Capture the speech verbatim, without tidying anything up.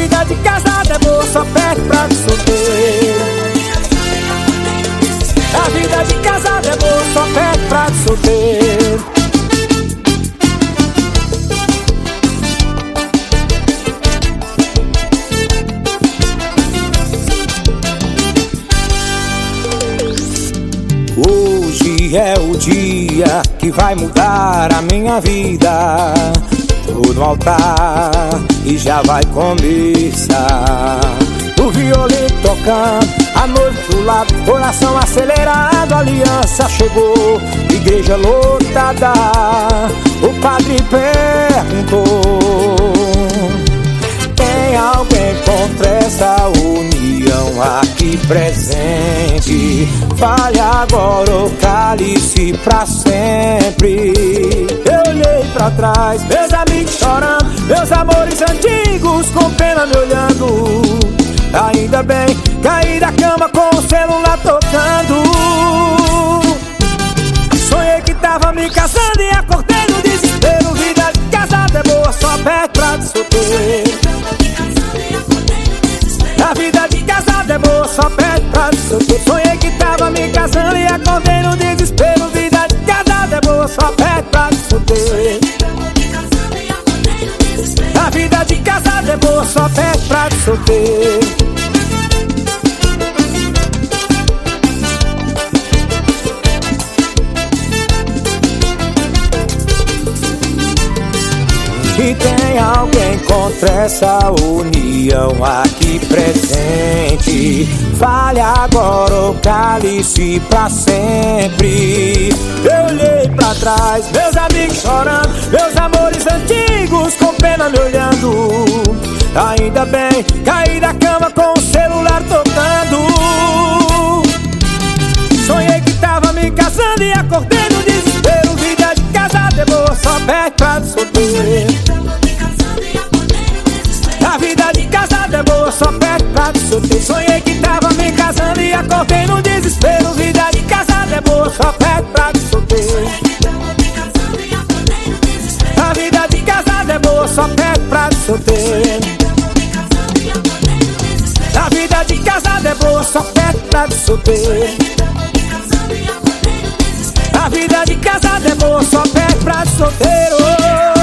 vida de casado é boa, só perde pra de solteiro. A vida de casado é boa, só perde pra de solteiro. Hoje é o dia que vai mudar a minha vida. Tô no altar e já vai começar. O violino tocando, a noiva do lado, coração acelerado. A aliança chegou, igreja lotada. O padre perguntou: tem alguém contra essa união aqui presente? Fale agora ou cale-se pra sempre. Eu olhei pra trás, meus amigos chorando, meus amores antigos com pena me olhando. Ainda bem, caí da cama com o celular tocando. Sonhei que tava me casando e acordei no desespero. Vida de casado é boa, só perde pra de solteiro. A vida de casado é boa, só perde pra de solteiro. Sonhei que tava me casando e acordei no desespero. Vida de casado é boa, só perde pra de solteiro. A vida de casado é boa, só perde pra de solteiro. E tem alguém contra essa união aqui presente? Fale agora ou cale-se pra sempre. Eu olhei pra trás, meus amigos chorando, meus amores antigos com pena me olhando. Ainda bem, caí da cama com o celular tocando. Sonhei que tava me casando e acordei no desespero. Vida de casado é boa, só perde pra de solteiro. A vida de casado é boa, só perde pra de solteiro. Sonhei que tava me casando e acordei no desespero. Vida de casado é boa, só perde pra de solteiro. A vida de casado é boa, só perde pra de solteiro. A vida de casado é boa, só perde pra de solteiro. A vida de casado é boa, só perde pra de solteiro.